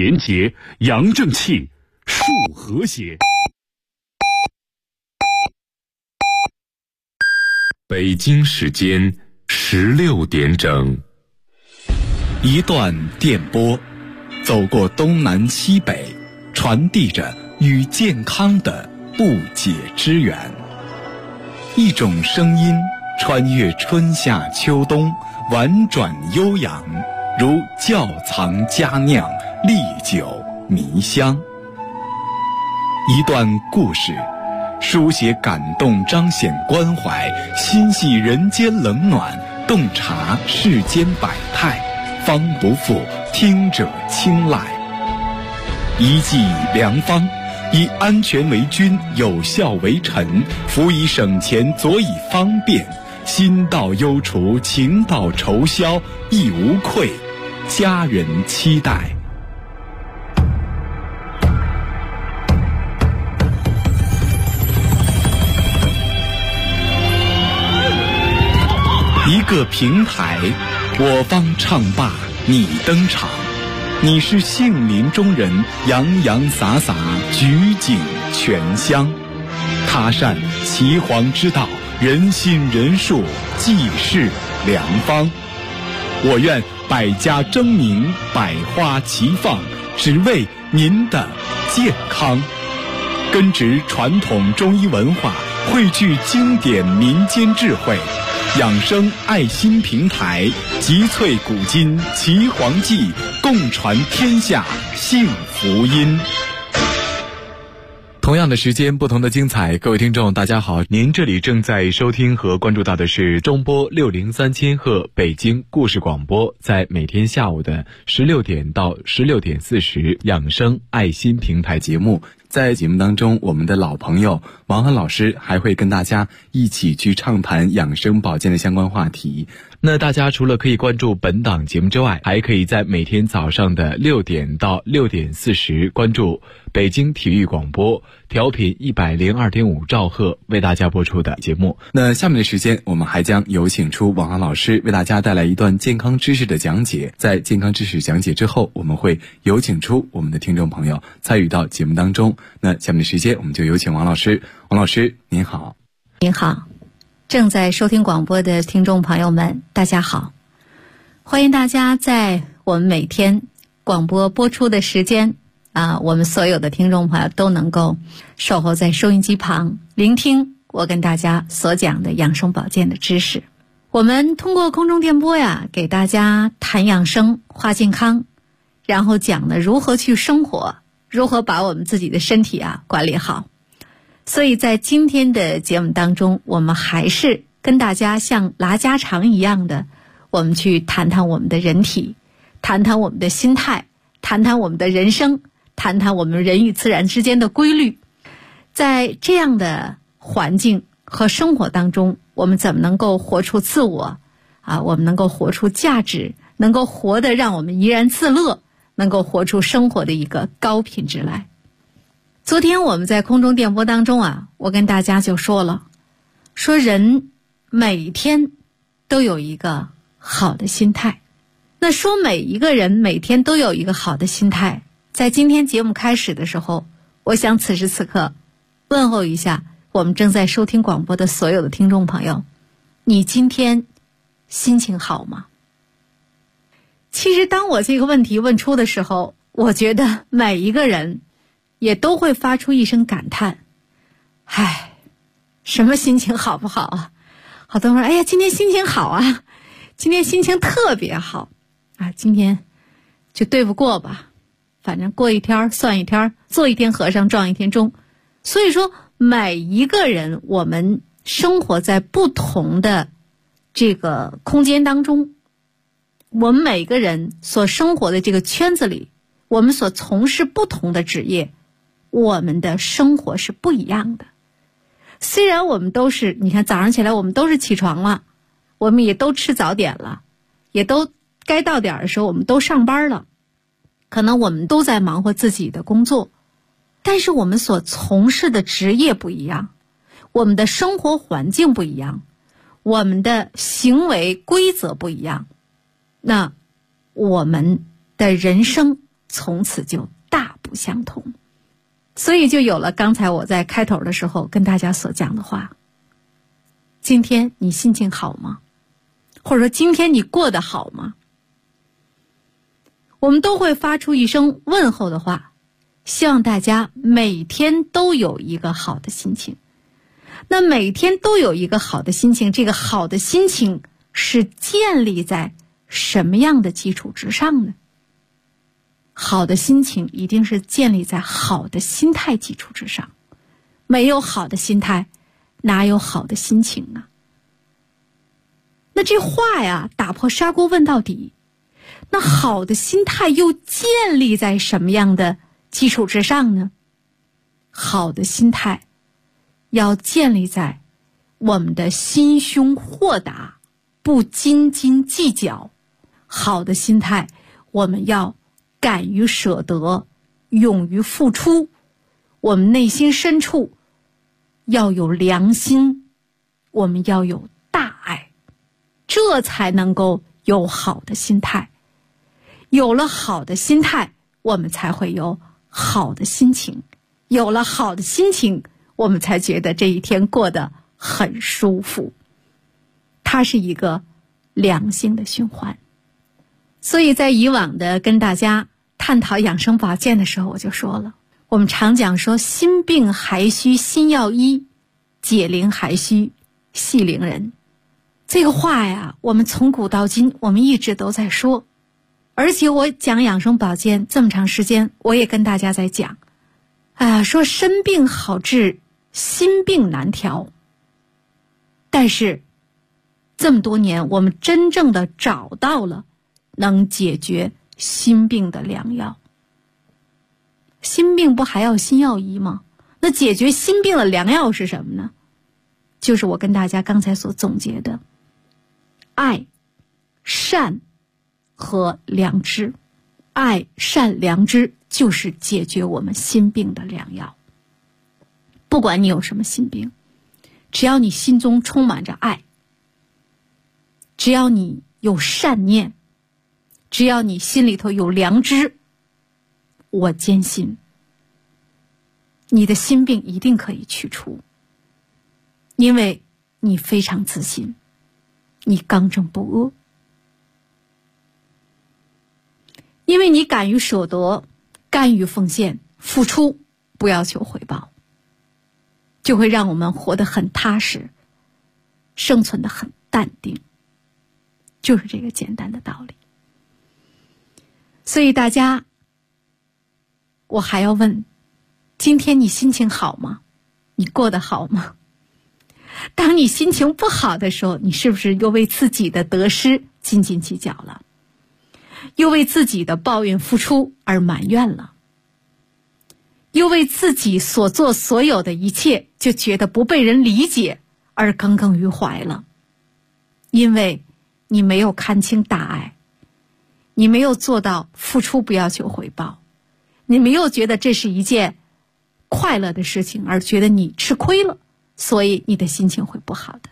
廉洁，扬正气，树和谐。北京时间16点整， 一段电波，走过东南西北，传递着与健康的不解之缘。一种声音穿越春夏秋冬，婉转悠扬，如窖藏佳酿，历久弥香。一段故事，书写感动，彰显关怀，心系人间冷暖，洞察世间百态，方不负听者青睐。一剂良方，以安全为君，有效为臣，辅以省钱，佐以方便，心到忧除，情到愁消，亦无愧，家人期待。一个平台，我方唱罢你登场，你是杏林中人，洋洋洒洒，举景全香。他善岐黄之道，人心人术，济世良方。我愿百家争鸣，百花齐放，只为您的健康。根植传统中医文化，汇聚经典民间智慧，养生爱心平台，集萃古今岐黄记，共传天下幸福音。同样的时间，不同的精彩。各位听众大家好，您这里正在收听和关注到的是中波603千赫北京故事广播，在每天下午的16点到16点40养生爱心平台节目。在节目当中，我们的老朋友王涵老师还会跟大家一起去畅谈养生保健的相关话题。那大家除了可以关注本档节目之外，还可以在每天早上的6点到6点40关注北京体育广播调频102.5兆赫为大家播出的节目。那下面的时间，我们还将有请出王涵老师为大家带来一段健康知识的讲解。在健康知识讲解之后，我们会有请出我们的听众朋友参与到节目当中。那下面的时间，我们就有请王老师。王老师您好。 您好，正在收听广播的听众朋友们大家好，欢迎大家在我们每天广播播出的时间我们所有的听众朋友都能够守候在收音机旁，聆听我跟大家所讲的养生保健的知识。我们通过空中电波给大家谈养生话健康，然后讲的如何去生活，如何把我们自己的身体管理好。所以在今天的节目当中，我们还是跟大家像拉家常一样的，我们去谈谈我们的人体，谈谈我们的心态，谈谈我们的人生，谈谈我们人与自然之间的规律。在这样的环境和生活当中，我们怎么能够活出自我我们能够活出价值，能够活得让我们怡然自乐，能够活出生活的一个高品质来。昨天我们在空中电波当中我跟大家就说了，说人每天都有一个好的心态。那说每一个人每天都有一个好的心态，在今天节目开始的时候，我想此时此刻问候一下我们正在收听广播的所有的听众朋友，你今天心情好吗？其实当我这个问题问出的时候，我觉得每一个人也都会发出一声感叹，什么心情好不好好多人说，哎呀，今天心情好今天心情特别好今天就对不过吧，反正过一天算一天，做一天和尚撞一天钟。所以说每一个人，我们生活在不同的这个空间当中，我们每个人所生活的这个圈子里，我们所从事不同的职业，我们的生活是不一样的。虽然我们都是，你看早上起来我们都是起床了，我们也都吃早点了，也都该到点的时候我们都上班了，可能我们都在忙活自己的工作，但是我们所从事的职业不一样，我们的生活环境不一样，我们的行为规则不一样，那我们的人生从此就大不相同。所以就有了刚才我在开头的时候跟大家所讲的话，今天你心情好吗？或者说今天你过得好吗？我们都会发出一声问候的话，希望大家每天都有一个好的心情。那每天都有一个好的心情，这个好的心情是建立在什么样的基础之上呢？好的心情一定是建立在好的心态基础之上。没有好的心态，哪有好的心情啊？那这话呀，打破砂锅问到底，那好的心态又建立在什么样的基础之上呢？好的心态要建立在我们的心胸豁达，不斤斤计较。好的心态，我们要敢于舍得，勇于付出。我们内心深处要有良心，我们要有大爱，这才能够有好的心态。有了好的心态，我们才会有好的心情。有了好的心情，我们才觉得这一天过得很舒服。它是一个良性的循环。所以在以往的跟大家探讨养生保健的时候，我就说了，我们常讲说心病还需心药医，解铃还需系铃人。这个话呀，我们从古到今我们一直都在说。而且我讲养生保健这么长时间，我也跟大家在讲说身病好治，心病难调。但是这么多年，我们真正的找到了能解决心病的良药。心病不还要心药医吗？那解决心病的良药是什么呢？就是我跟大家刚才所总结的爱、善和良知。爱、善、良知就是解决我们心病的良药。不管你有什么心病，只要你心中充满着爱，只要你有善念，只要你心里头有良知，我坚信你的心病一定可以去除。因为你非常自信，你刚正不阿，因为你敢于舍得，甘于奉献，付出不要求回报，就会让我们活得很踏实，生存得很淡定，就是这个简单的道理。所以大家，我还要问，今天你心情好吗？你过得好吗？当你心情不好的时候，你是不是又为自己的得失斤斤计较了？又为自己的抱怨付出而埋怨了？又为自己所做所有的一切就觉得不被人理解而耿耿于怀了？因为你没有看清大爱，你没有做到付出不要求回报，你没有觉得这是一件快乐的事情，而觉得你吃亏了，所以你的心情会不好的。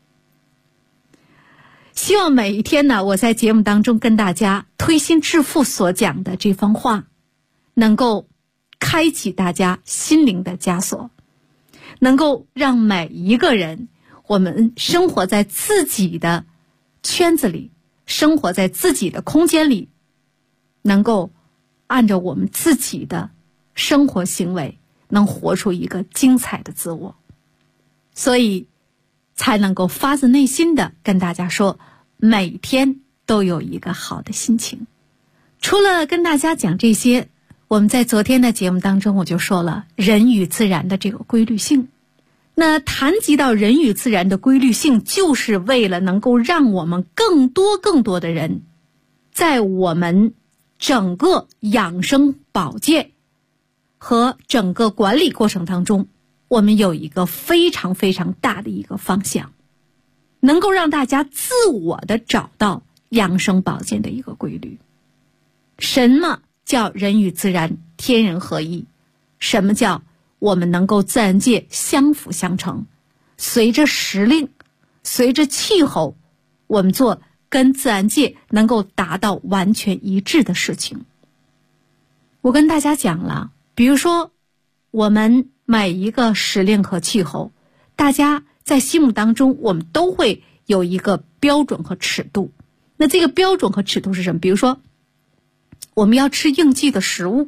希望每一天呢，我在节目当中跟大家推心置腹所讲的这番话，能够开启大家心灵的枷锁，能够让每一个人，我们生活在自己的圈子里，生活在自己的空间里，能够按照我们自己的生活行为，能活出一个精彩的自我。所以才能够发自内心的跟大家说，每天都有一个好的心情。除了跟大家讲这些，我们在昨天的节目当中我就说了人与自然的这个规律性。那谈及到人与自然的规律性，就是为了能够让我们更多的人在我们整个养生保健和整个管理过程当中，我们有一个非常大的一个方向，能够让大家自我的找到养生保健的一个规律。什么叫人与自然天人合一？什么叫我们能够自然界相辅相成？随着时令，随着气候，我们做跟自然界能够达到完全一致的事情。 我跟大家讲了，比如说我们每一个时令和气候，大家在心目当中我们都会有一个标准和尺度。那这个标准和尺度是什么？比如说我们要吃应季的食物，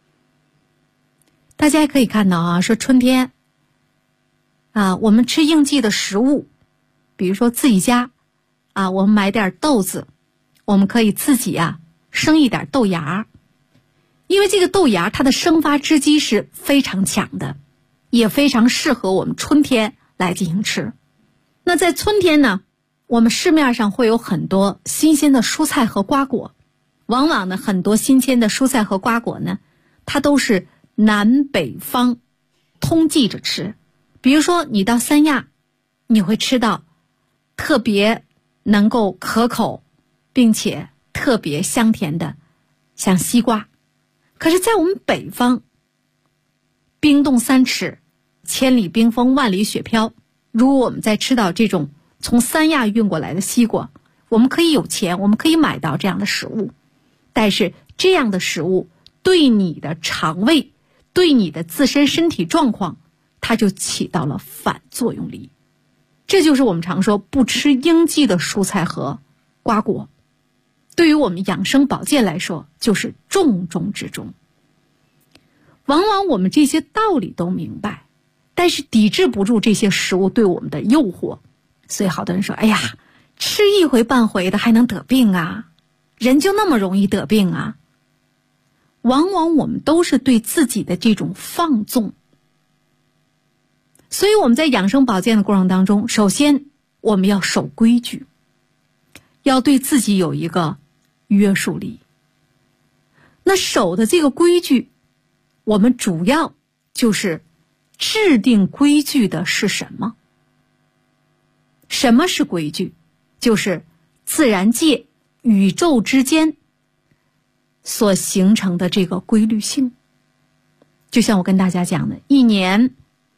大家也可以看到啊，说春天啊，我们吃应季的食物，比如说自己家啊，我们买点豆子，我们可以自己啊生一点豆芽，因为这个豆芽它的生发之机是非常强的，也非常适合我们春天来进行吃。那在春天呢，我们市面上会有很多新鲜的蔬菜和瓜果，往往呢很多新鲜的蔬菜和瓜果呢，它都是南北方通寄着吃。比如说你到三亚，你会吃到特别能够可口并且特别香甜的像西瓜。可是在我们北方，冰冻三尺，千里冰封，万里雪飘，如果我们在吃到这种从三亚运过来的西瓜，我们可以有钱，我们可以买到这样的食物，但是这样的食物对你的肠胃，对你的自身身体状况，它就起到了反作用力。这就是我们常说不吃应季的蔬菜和瓜果，对于我们养生保健来说就是重中之重。往往我们这些道理都明白，但是抵制不住这些食物对我们的诱惑。所以好多人说，哎呀，吃一回半回的还能得病啊？人就那么容易得病啊？往往我们都是对自己的这种放纵。所以我们在养生保健的过程当中，首先我们要守规矩，要对自己有一个约束力。那守的这个规矩，我们主要就是制定规矩的是什么？什么是规矩？就是自然界、宇宙之间所形成的这个规律性。就像我跟大家讲的，一年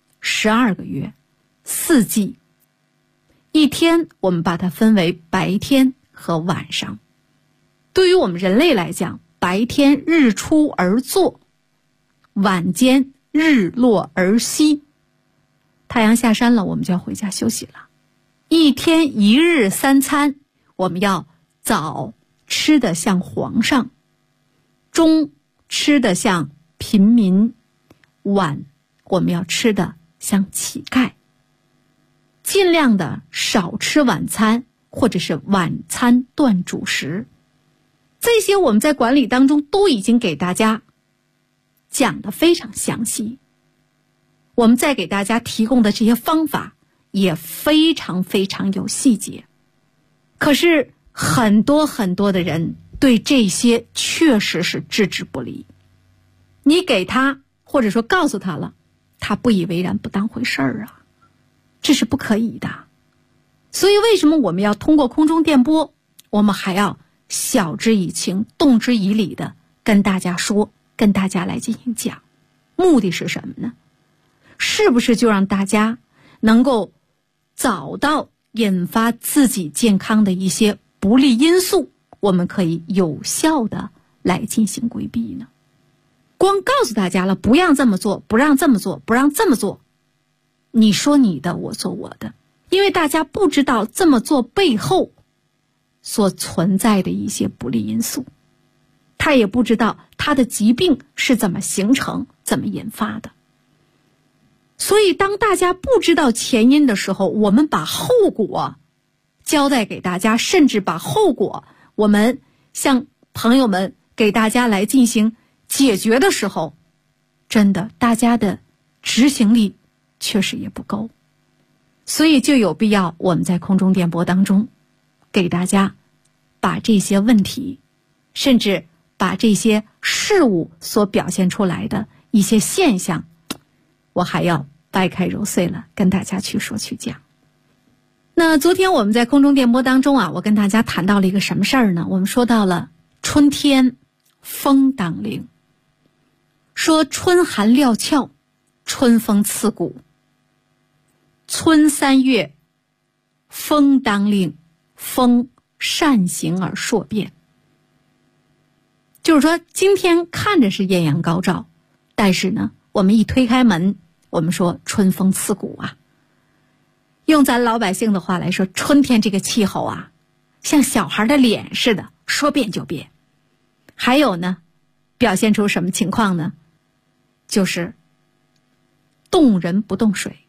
12个月，4季，一天我们把它分为白天和晚上。对于我们人类来讲，白天日出而作，晚间日落而息，太阳下山了，我们就要回家休息了。一天一日3餐，我们要早吃得像皇上，中吃得像平民，晚我们要吃得像乞丐。尽量的少吃晚餐，或者是晚餐断主食。这些我们在管理当中都已经给大家讲得非常详细，我们再给大家提供的这些方法也非常非常有细节。可是很多的人对这些确实是置之不理，你给他或者说告诉他了，他不以为然，不当回事儿啊，这是不可以的。所以为什么我们要通过空中电波，我们还要晓之以情，动之以理的跟大家说，跟大家来进行讲，目的是什么呢？是不是就让大家能够找到引发自己健康的一些不利因素，我们可以有效的来进行规避呢？光告诉大家了，不让这么做，不让这么做，不让这么做，你说你的，我做我的，因为大家不知道这么做背后所存在的一些不利因素，他也不知道他的疾病是怎么形成，怎么引发的。所以当大家不知道前因的时候，我们把后果交代给大家，甚至把后果我们向朋友们给大家来进行解决的时候，真的大家的执行力确实也不够。所以就有必要我们在空中电波当中给大家把这些问题，甚至把这些事物所表现出来的一些现象，我还要掰开揉碎了跟大家去说去讲。那昨天我们在空中电波当中啊，我跟大家谈到了一个什么事儿呢？我们说到了春天风当令，说春寒料峭，春风刺骨，春3月风当令，风善行而硕变。 就是说今天看着是艳阳高照，但是呢我们一推开门，我们说春风刺骨啊。用咱老百姓的话来说，春天这个气候啊，像小孩的脸似的，说变就变。还有呢，表现出什么情况呢？就是动人不动水。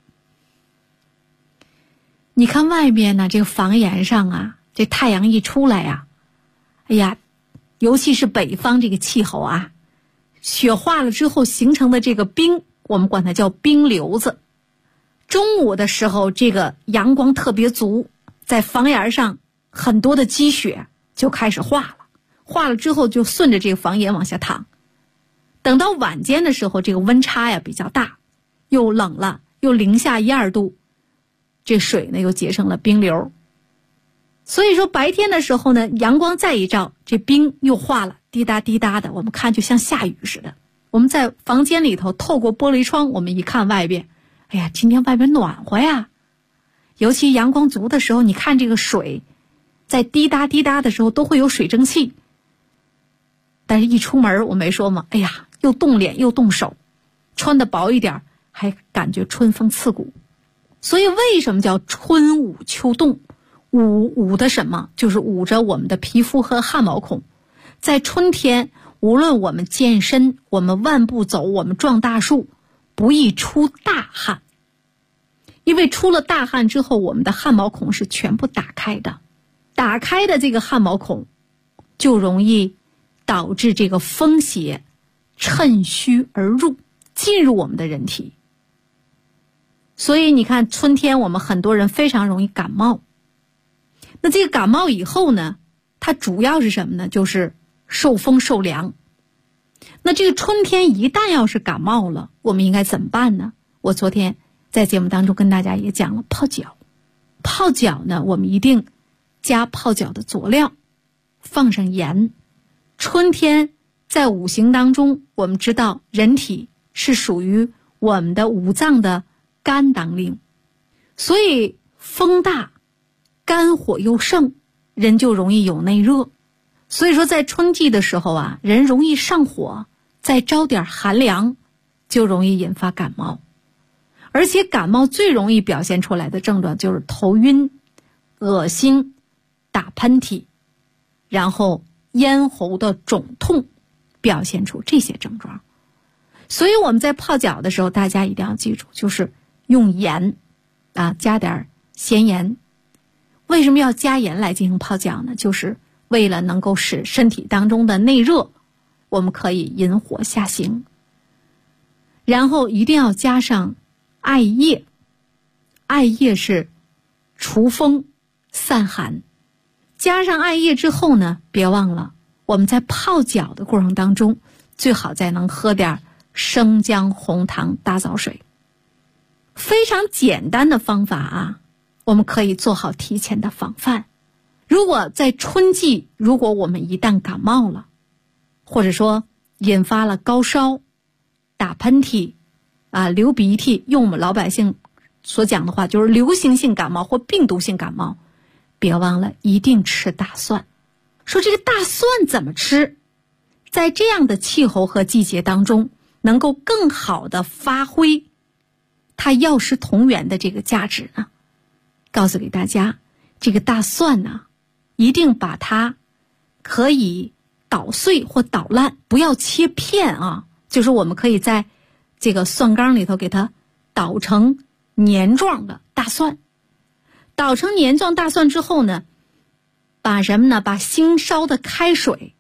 你看外面呢，这个房檐上啊，这太阳一出来啊，哎呀，尤其是北方这个气候啊，雪化了之后形成的这个冰，我们管它叫冰瘤子。中午的时候，这个阳光特别足，在房檐上很多的积雪就开始化了，化了之后就顺着这个房檐往下淌。等到晚间的时候，这个温差呀比较大，又冷了，又零下1、2度，这水呢又结成了冰流。所以说白天的时候呢，阳光再一照，这冰又化了，滴答滴答的，我们看就像下雨似的。我们在房间里头透过玻璃窗，我们一看外边，哎呀，今天外边暖和呀。尤其阳光足的时候，你看这个水在滴答滴答的时候都会有水蒸气。但是一出门我没说吗，哎呀，又冻脸又冻手，穿得薄一点还感觉春风刺骨。所以为什么叫春捂秋冻？捂的什么？就是捂着我们的皮肤和汗毛孔。在春天，无论我们健身，我们万步走，我们撞大树，不易出大汗。因为出了大汗之后，我们的汗毛孔是全部打开的，打开的这个汗毛孔就容易导致这个风邪趁虚而入，进入我们的人体。所以你看春天我们很多人非常容易感冒。那这个感冒以后呢，它主要是什么呢？就是受风受凉。那这个春天一旦要是感冒了，我们应该怎么办呢？我昨天在节目当中跟大家也讲了泡脚。泡脚呢，我们一定加泡脚的佐料，放上盐。春天在五行当中，我们知道人体是属于我们的五脏的肝当令，所以风大肝火又盛，人就容易有内热。所以说在春季的时候啊，人容易上火，再招点寒凉就容易引发感冒。而且感冒最容易表现出来的症状就是头晕、恶心、打喷嚏，然后咽喉的肿痛，表现出这些症状。所以我们在泡脚的时候，大家一定要记住，就是用盐啊，加点咸盐。为什么要加盐来进行泡脚呢？就是为了能够使身体当中的内热，我们可以引火下行。然后一定要加上艾叶，艾叶是除风散寒。加上艾叶之后呢，别忘了我们在泡脚的过程当中，最好再能喝点生姜红糖大枣水。非常简单的方法啊，我们可以做好提前的防范。如果在春季，如果我们一旦感冒了，或者说引发了高烧、打喷嚏啊、流鼻涕，用我们老百姓所讲的话，就是流行性感冒或病毒性感冒，别忘了一定吃大蒜。说这个大蒜怎么吃，在这样的气候和季节当中，能够更好的发挥它药食同源的这个价值呢？告诉给大家，这个大蒜呢，一定把它可以捣碎或捣烂，不要切片啊，就是我们可以在这个蒜缸里头给它捣成黏状的大蒜。捣成黏状大蒜之后呢，把什么呢？把新烧的开水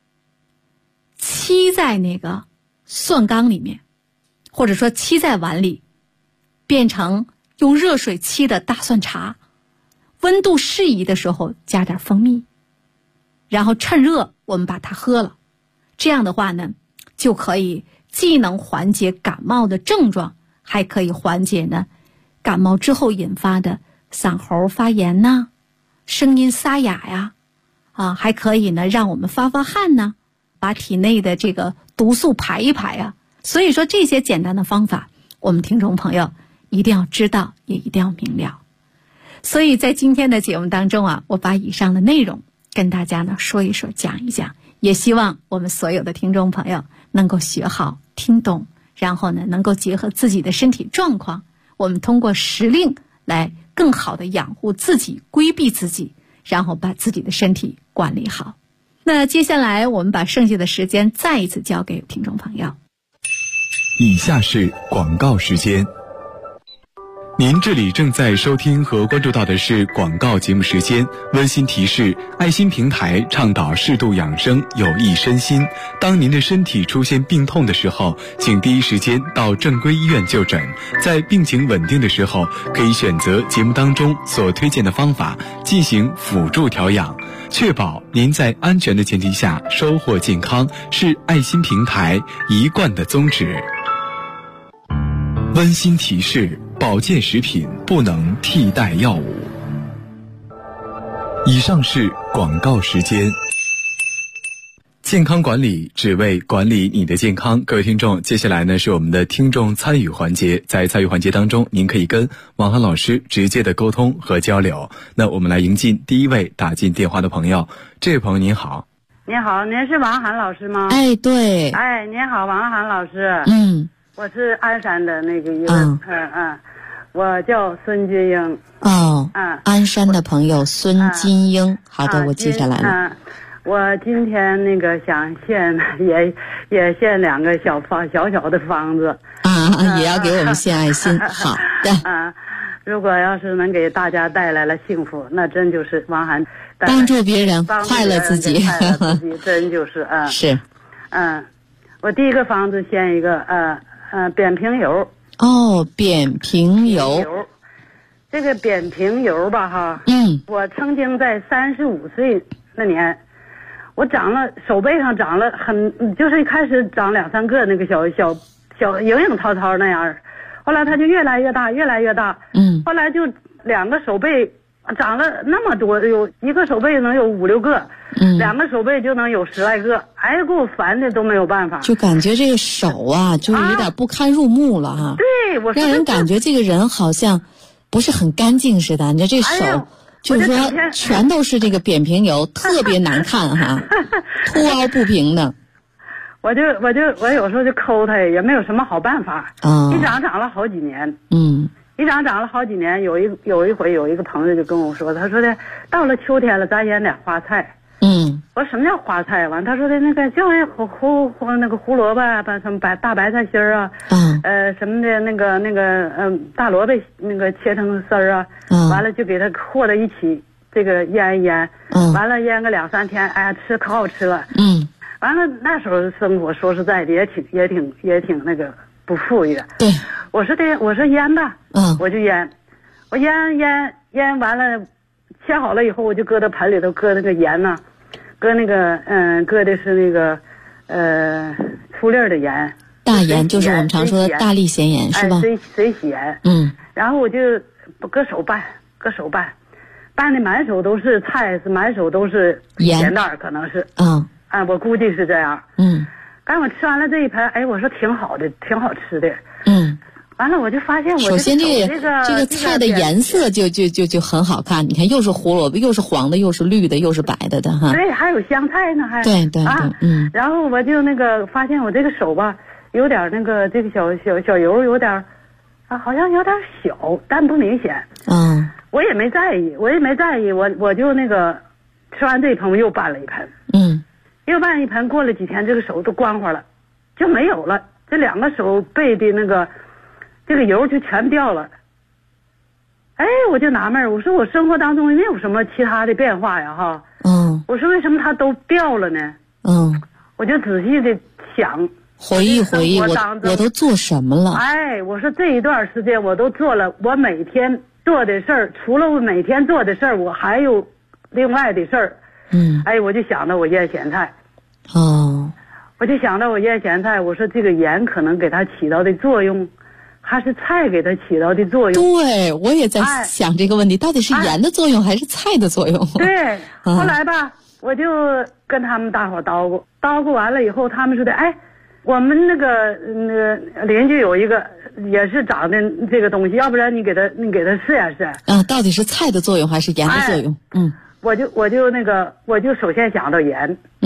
沏在那个蒜缸里面，或者说沏在碗里，变成用热水沏的大蒜茶。温度适宜的时候加点蜂蜜，然后趁热我们把它喝了。这样的话呢，就可以既能缓解感冒的症状，还可以缓解呢感冒之后引发的嗓喉发炎呐、声音沙哑呀，还可以呢让我们发汗呐，把体内的这个毒素排一排啊。所以说这些简单的方法，我们听众朋友一定要知道，也一定要明了。所以在今天的节目当中啊，我把以上的内容跟大家呢说一说，讲一讲， 也希望我们所有的听众朋友能够学好听懂，然后呢能够结合自己的身体状况，我们通过时令来更好的养护自己，规避自己，然后把自己的身体管理好。那接下来我们把剩下的时间再一次交给听众朋友。 以下是广告时间。您这里正在收听和关注到的是广告节目时间。温馨提示：爱心平台倡导适度养生，有益身心。当您的身体出现病痛的时候，请第一时间到正规医院就诊。在病情稳定的时候，可以选择节目当中所推荐的方法进行辅助调养，确保您在安全的前提下收获健康，是爱心平台一贯的宗旨。温馨提示：保健食品不能替代药物。以上是广告时间。健康管理只为管理你的健康。各位听众，接下来呢是我们的听众参与环节。在参与环节当中，您可以跟王涵老师直接的沟通和交流。那我们来迎进第一位打进电话的朋友。这位朋友您好。 您好，您是王涵老师吗？ 哎，对。 哎，您好，王涵老师。我是鞍山的那个一个，我叫孙金英。 鞍山的朋友孙金英。好的，我记下来了。 我今天那个想献也献2个小的方子。 也要给我们献爱心。好的。 如果要是能给大家带来了幸福，那真就是王涵帮助别人，快乐自己， 真就是是。 我第一个方子献一个扁平疣。 扁平疣。 这个扁平疣吧哈，我曾经在35岁那年，我手背上长了就是一开始长2-3个那个小影影涛涛那样，后来它就越来越大，后来就2个手背长了那么多，有一个手背能有5-6个，2个手背就能有10来个，给我烦的都没有办法， 就感觉这个手啊，就是有点不堪入目了哈。 对，我说让人感觉这个人好像不是很干净似的。你这手就是说全都是这个扁平疣，特别难看哈，凸凹不平的。 我有时候就抠它，也没有什么好办法。一长了好几年。一长了好几年，有一回有一个朋友就跟我说，他说的到了秋天了，咱腌点花菜。我说什么叫花菜？完，他说的那个就是那个胡萝卜啊，什么大白菜心儿啊，什么的那个大萝卜那个切成丝儿啊，完了就给它和在一起，这个腌一腌，完了腌个2-3天，哎呀，可好吃了。完了那时候生活说实在的也挺那个不富裕。 对， 我说腌吧，我就腌，我腌完了，切好了以后，我就搁到盆里头，搁那个盐呐，搁那个搁的是那个粗粒的盐， 大盐就是我们常说的大力咸盐是吧？ 水洗盐。然后我就搁手拌的满手都是菜，满手都是咸蛋，可能是。我估计是这样。刚我吃完了这一盆，我说挺好的，挺好吃的。完了我就发现首先这个菜的颜色就很好看，你看又是胡萝卜，又是黄的，又是绿的，又是白的哈。 对，还有香菜呢，还对。 然后我就那个发现我这个手吧，有点那个这个小油有点好像有点小，但不明显。我也没在意，我就那个吃完这一盆我又拌了一盆。又拌一盆，过了几天这个手都光滑了，就没有了，这2个手背的那个这个油就全掉了。我就纳闷，我说我生活当中没有什么其他的变化呀哈。我说为什么它都掉了呢？我就仔细的想， 回忆我都做什么了。 我说这一段时间我都做了我每天做的事儿，除了我每天做的事儿，我还有另外的事儿。我就想到我腌咸菜。我就想到我腌咸菜，我说这个盐可能给它起到的作用，还是菜给它起到的作用？对， 我也在想这个问题，到底是盐的作用还是菜的作用？ 对，后来吧，我就跟他们大伙叨咕完了以后，他们说的，我们那个邻居有一个也是长的这个东西，要不然你给他试一试。 到底是菜的作用还是盐的作用？ 我就首先想到盐。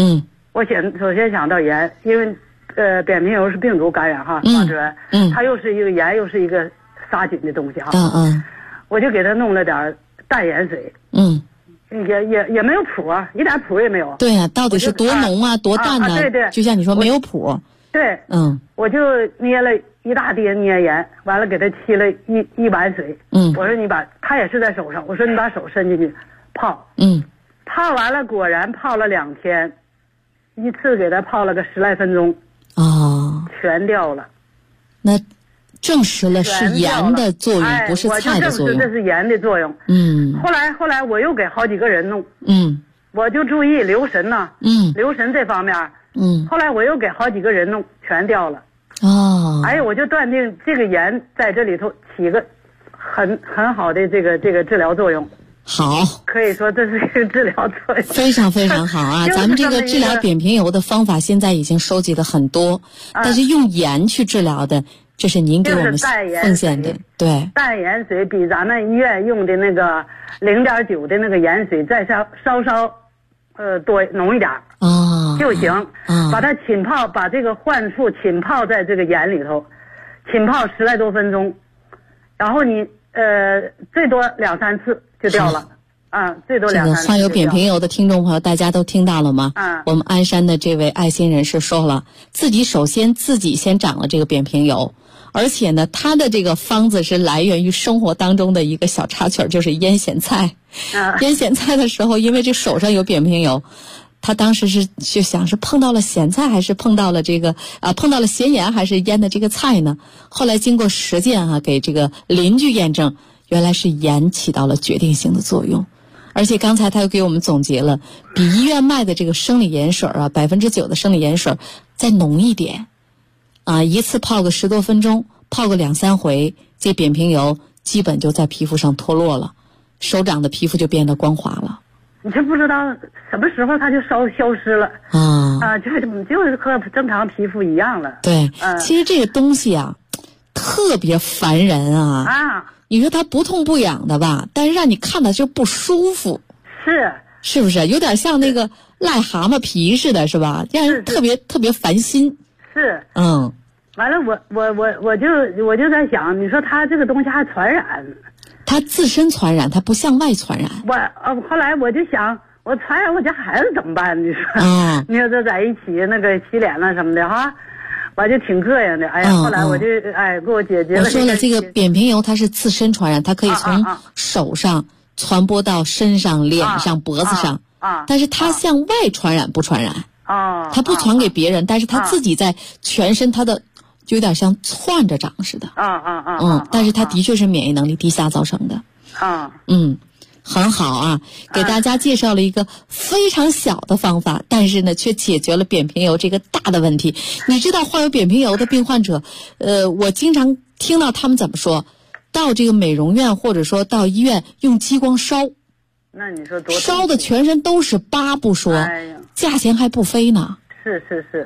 我首先想到盐，因为扁平疣是病毒感染哈，主持人，它又是一个盐，又是一个杀菌的东西哈，我就给他弄了点淡盐水，也没有谱啊，一点谱也没有。 对啊，到底是多浓啊，多淡呢？ 对对， 就像你说没有谱。 对，我就捏了一大碟捏盐，完了给他沏了一碗水，我说你把，他也是在手上，我说你把手伸进去泡，泡完了果然泡了2天，一次给他泡了个10来分钟，全掉了。 那证实了是盐的作用，不是菜的作用。 我就证实这是盐的作用。后来我又给好几个人弄。我就注意留神呐。留神这方面。后来我又给好几个人弄，全掉了。我就断定这个盐在这里头起个很好的这个治疗作用。 好， 可以说这是一个治疗作用， 非常非常好啊！咱们这个治疗扁平疣的方法现在已经收集了很多，但是用盐去治疗的，这是您给我们奉献的。对， 淡盐水比咱们医院用的那个0.9的那个盐水再稍多浓一点就行。把它浸泡，把这个患处浸泡在这个盐里头，浸泡10来多分钟，然后你最多2、3次就掉了。最多2、3次。这个患有扁平疣的听众朋友，大家都听到了吗？ 我们鞍山的这位爱心人士说了，自己先长了这个扁平疣，而且呢，他的这个方子是来源于生活当中的一个小插曲，就是腌咸菜。腌咸菜的时候，因为这手上有扁平疣，他当时就想是碰到了咸菜，还是碰到了碰到了咸盐，还是腌的这个菜呢？后来经过实践给这个邻居验证，原来是盐起到了决定性的作用。而且刚才他又给我们总结了，比医院卖的这个生理盐水9%的生理盐水再浓一点，一次泡个10多分钟，泡个2、3回，这扁平疣基本就在皮肤上脱落了，手掌的皮肤就变得光滑了。 你就不知道什么时候它就消失了就是和正常皮肤一样了。 对，其实这个东西特别烦人你说它不痛不痒的吧，但是让你看的就不舒服。是不是有点像那个癞蛤蟆皮似的，是吧？让人特别烦心。 完了我就在想，你说它这个东西还传染？ 它自身传染，它不向外传染。 后来我就想，我传染我家孩子怎么办？你说，你说这在一起那个洗脸了什么的我就挺膈应的。后来我就给我姐姐了。 我说了，这个扁平疣它是自身传染，它可以从手上传播到身上、脸上、脖子上。但是它向外传染不传染？它不传给别人，但是它自己在全身，它的就有点像窜着长似的。但是它的确是免疫能力低下造成的。很好给大家介绍了一个非常小的方法，但是呢，却解决了扁平疣这个大的问题。你知道患有扁平疣的病患者，我经常听到他们怎么说，到这个美容院或者说到医院用激光烧， 那你说多烧的全身都是疤不说，价钱还不菲呢。 是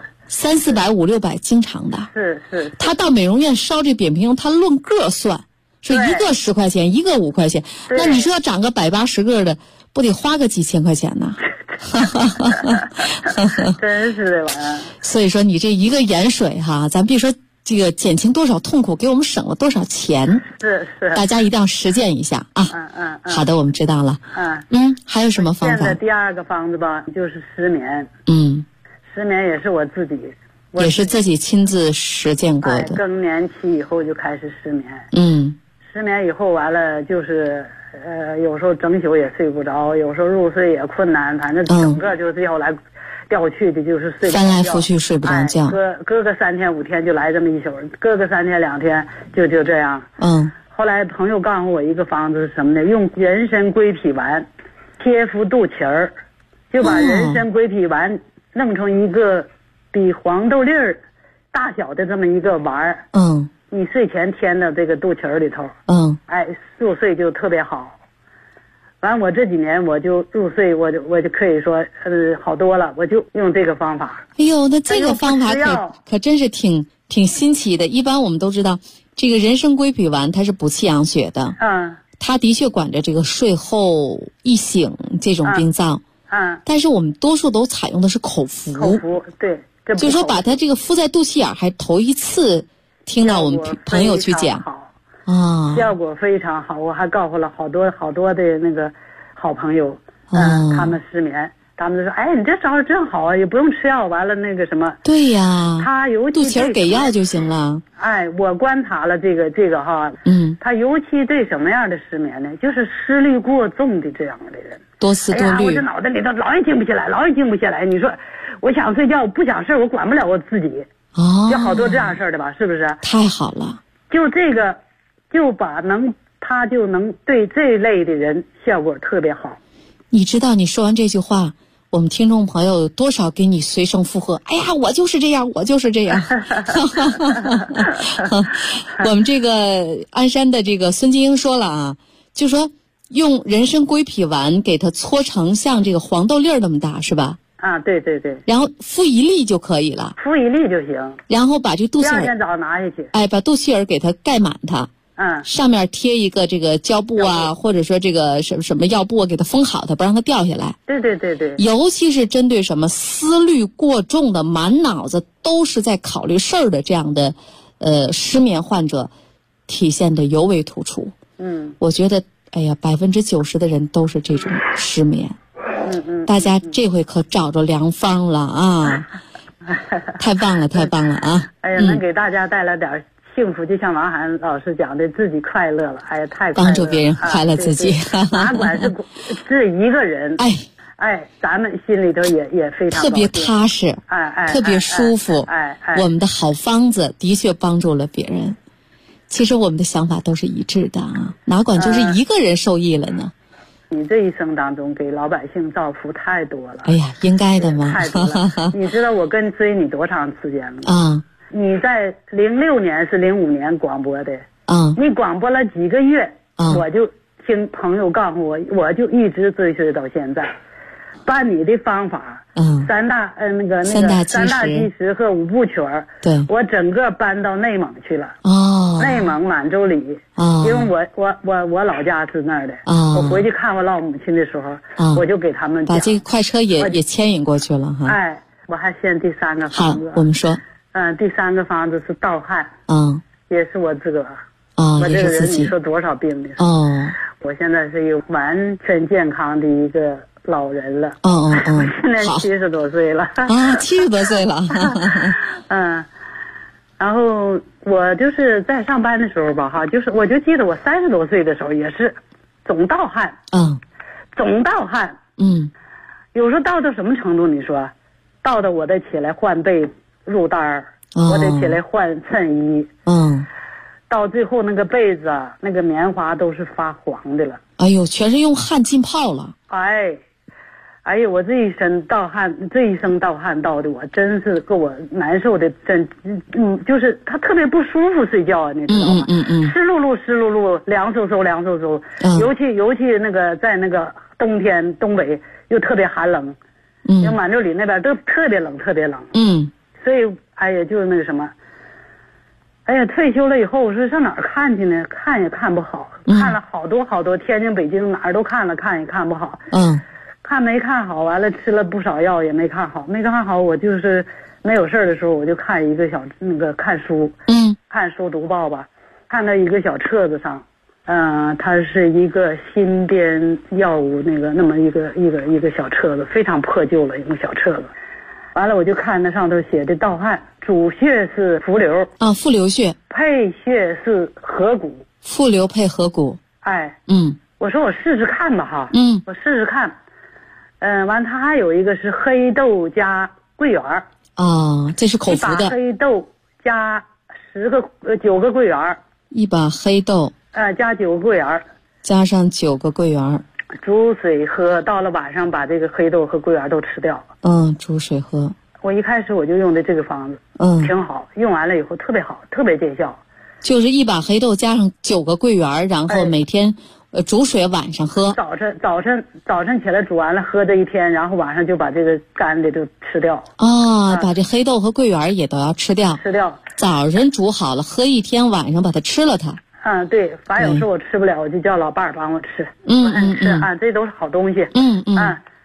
3、400、5、600经常的。 是他到美容院烧这扁平疣，他论个算。说一个10块钱，一个5块钱，那你说要长个180个的，不得花个几千块钱呢？ 真是的玩意儿。 所以说你这一个盐水咱别说这个减轻多少痛苦，给我们省了多少钱。 是。 大家一定要实践一下好的，我们知道了。还有什么方法？ 现在第2个方子吧，就是失眠。失眠也是我自己。 也是自己亲自实践过的。 更年期以后就开始失眠。失眠以后完了就是有时候整宿也睡不着，有时候入睡也困难，反正整个就是调来调去的，就是睡不着觉， 翻来覆去睡不着觉。 隔个3天5天就来这么一宿，隔个3天2天就这样。后来朋友告诉我一个方子是什么呢？用人参归脾丸贴敷肚脐儿，就把人参归脾丸弄成一个比黄豆粒儿大小的这么一个丸儿。你睡前添到这个肚脐儿里头。入睡就特别好。完我这几年我就入睡，我就可以说好多了，我就用这个方法。 哎呦，那这个方法可真是挺新奇的。一般我们都知道这个人参归脾丸它是补气养血的。它的确管着这个睡后易醒这种病灶。 但是我们多数都采用的是口服。 口服，对， 就是说把它这个敷在肚脐眼，还头一次听到我们朋友去讲。 效果非常好，我还告诉了好多的那个好朋友，他们失眠，他们就说，哎，你这招真好啊，也不用吃药，完了那个什么。 对呀， 他尤其肚脐给药就行了。 哎，我观察了这个哈，他尤其对什么样的失眠呢？就是思虑过重的这样的人， 多思多虑。 哎呀，我这脑袋里头老也静不下来，你说我想睡觉不想事，我管不了我自己。有好多这样事儿的吧，是不是？ 太好了， 就这个。他就能对这类的人效果特别好。 你知道你说完这句话，我们听众朋友有多少给你随声附和？哎呀，我就是这样。我们这个鞍山的这个孙金英说了啊，就说用人参归脾丸给它搓成像这个黄豆粒儿那么大，是吧？ 对。 然后敷1粒就可以了。 敷1粒就行。 然后把这肚脐眼， 第二天早上拿下去。 把肚脐眼给它盖满它。上面贴一个这个胶布啊，或者说这个什么药布，给它封好它，不让它掉下来。 对。 尤其是针对什么思虑过重的、满脑子都是在考虑事儿的这样的失眠患者，体现的尤为突出。我觉得90%的人都是这种失眠。大家这回可找着良方了啊！太棒了啊！ 能给大家带来点幸福，就像王涵老师讲的，自己快乐了，太快乐了， 帮助别人快乐自己， 哪管是一个人，咱们心里头也非常特别踏实，特别舒服，我们的好方子的确帮助了别人。其实我们的想法都是一致的啊，哪管就是一个人受益了呢？ 你这一生当中给老百姓造福太多了。 哎呀，应该的嘛， 太多了。你知道我跟追你多长时间了吗？你在06年是05年广播的，你广播了几个月，我就听朋友告诉我，我就一直追随到现在。把你的方法，三大基石和5部曲，对，我整个搬到内蒙去了。内蒙满洲里，因为我老家是那儿的，我回去看我老母亲的时候，我就给他们讲， 把这个快车也牵引过去了哈。 我还献第3个方子。 好，我们说。 第3个方子是盗汗，也是我自个儿，我这个人你说多少病的，我现在是一个完全健康的一个老人了，我现在70多岁了 ，70多岁了， 然后我就是在上班的时候吧，我就记得我30多岁的时候也是总盗汗，有时候盗到什么程度？你说，盗到我得起来换被。入袋儿，我得起来换衬衣，到最后那个被子啊，那个棉花都是发黄的了。 哎呦，全是用汗浸泡了。 哎呦，我这一生盗汗盗的，我真是给我难受的，就是他特别不舒服睡觉，你知道吗？湿漉漉，凉飕飕，尤其那个在那个冬天东北又特别寒冷，因为满洲里那边都特别冷。所以，就是那个什么，退休了以后，我说上哪儿看去呢？看也看不好，看了好多，天津、北京哪儿都看了，看也看不好。看没看好，完了吃了不少药也没看好，我就是没有事儿的时候，我就看一个看书，看书读报吧，看到一个小册子上，它是一个新编药物那么一个小册子，非常破旧了一个小册子。完了，我就看那上头写的盗汗，主穴是伏流伏流穴， 配穴是合谷， 伏流配合谷。 我说我试试看吧哈，我试试看。完它还有一个是黑豆加桂圆这是口服的。 一把黑豆加9个桂圆， 一把黑豆加9个桂圆， 加上9个桂圆， 煮水喝，到了晚上把这个黑豆和桂圆都吃掉。 煮水喝。 我一开始我就用的这个方子，挺好，用完了以后特别好，特别见效。 就是一把黑豆加上9个桂圆，然后每天煮水，晚上喝。 早晨起来煮完了喝这一天，然后晚上就把这个干的就吃掉。 把这黑豆和桂圆也都要吃掉。早晨煮好了喝一天，晚上把它吃了它。 对，反正有时候我吃不了，我就叫老伴儿帮我吃。这都是好东西。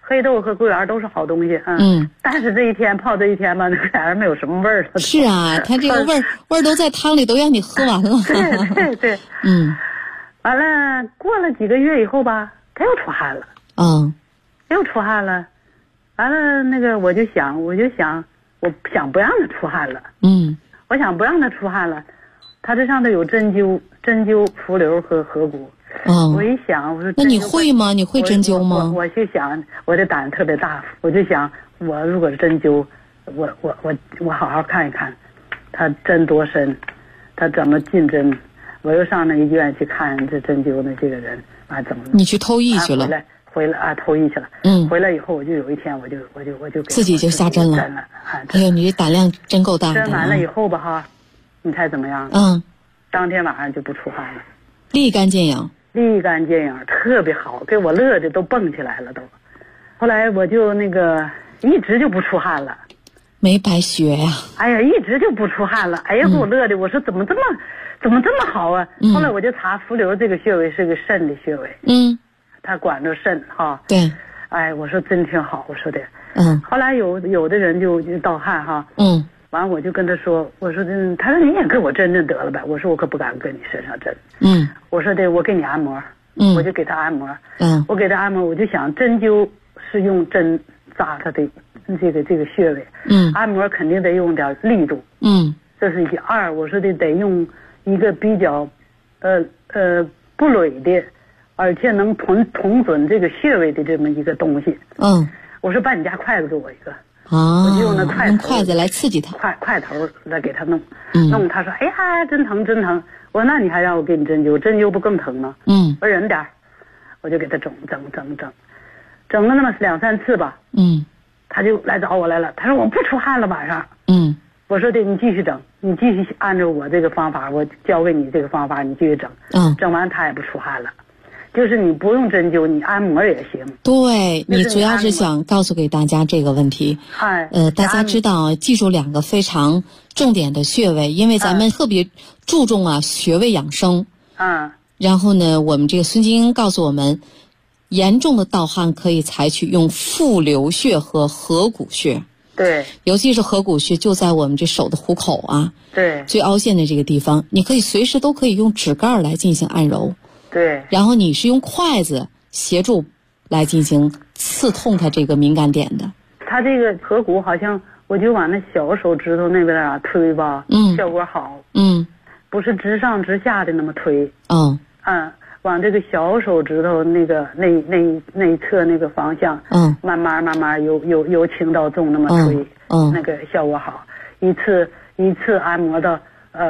黑豆和桂圆都是好东西，但是这一天泡这一天吧，那俩人没有什么味儿了。 是啊，它这个味儿都在汤里，都让你喝完了。 对，完了过了几个月以后吧，他又出汗了，又出汗了，完了那个我就想不让他出汗了，我想不让他出汗了，他这上头有针灸、茯苓和合谷。我一想，我说那你会吗？你会针灸吗？ 我就想，我的胆特别大，我就想，我如果是针灸，我好好看一看，他针多深，他怎么进针，我又上那医院去看这针灸的这个人啊，怎么？ 你去偷艺去了？ 回来啊，偷艺去了。回来以后，我就有一天，我就自己就下针了。哎呦，你这胆量真够大的。 针完了以后吧，哈，你猜怎么样？当天晚上就不出汗了， 立竿见影。 立竿见影，特别好，给我乐的都蹦起来了都。后来我就那个一直就不出汗了， 没白学呀。 哎呀，一直就不出汗了，哎呀，给我乐的，我说怎么这么好啊？后来我就查茯苓这个穴位是个肾的穴位，他管着肾哈。对。哎，我说真挺好，我说的。后来有的人就盗汗哈。完我就跟他说，我说他说你也给我针得了呗，我说我可不敢跟你身上针。我说的我给你按摩，我就给他按摩。我给他按摩，我就想针灸是用针扎他的这个穴位，按摩肯定得用点力度。这是一。二，我说的得用一个比较不累的，而且能同准这个穴位的这么一个东西。我说把你家筷子给我一个。我就用那筷子来刺激他， 筷头来给他弄。他说哎呀真疼。我说那你还让我给你针灸，针灸不更疼吗？我忍点，我就给他整了那么2-3次吧。他就来找我来了，他说我不出汗了晚上。我说的你继续整，你继续按照我这个方法，我教给你这个方法，你继续整。整完他也不出汗了。就是你不用针灸，你按摩也行。 对，你主要是想告诉给大家这个问题。大家知道记住2个非常重点的穴位，因为咱们特别注重穴位养生。然后呢，我们这个孙金英告诉我们，严重的盗汗可以采取用复流穴和合谷穴。 对， 尤其是合谷穴就在我们这手的虎口啊。 对， 最凹陷的这个地方，你可以随时都可以用指盖来进行按揉。 对， 然后你是用筷子协助来进行刺痛它这个敏感点的。 它这个合谷好像我就往那小手指头那边推吧，效果好。不是直上直下的那么推。往这个小手指头那个内侧那个方向，慢慢由轻到重那么推，那个效果好。一次按摩到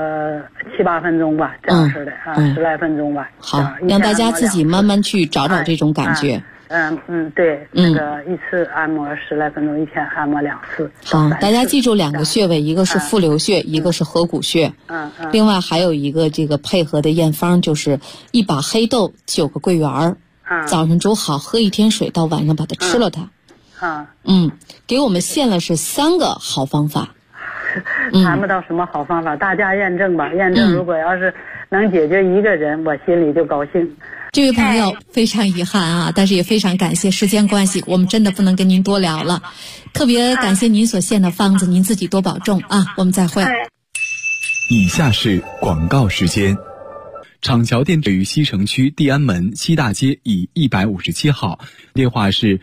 7-8分钟吧，这样式的10来分钟吧。 好，让大家自己慢慢去找这种感觉。 对，那个一次按摩10来分钟，一天按摩2次。 好，大家记住2个穴位，一个是复流穴，一个是合谷穴。另外还有一个这个配合的验方，就是1把黑豆，9个桂圆，早上煮好，喝1天水，到晚上把它吃了它。给我们献了是3个好方法。 谈不到什么好方法，大家验证吧。验证如果要是能解决1个人，我心里就高兴。 这位朋友非常遗憾但是也非常感谢，时间关系我们真的不能跟您多聊了。特别感谢您所献的方子，您自己多保重我们再会。 以下是广告时间。厂桥店位于西城区地安门西大街以157号，电话是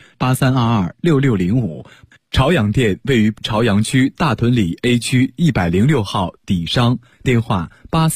83226605。朝阳店位于朝阳区大屯里 A 区106号底商，电话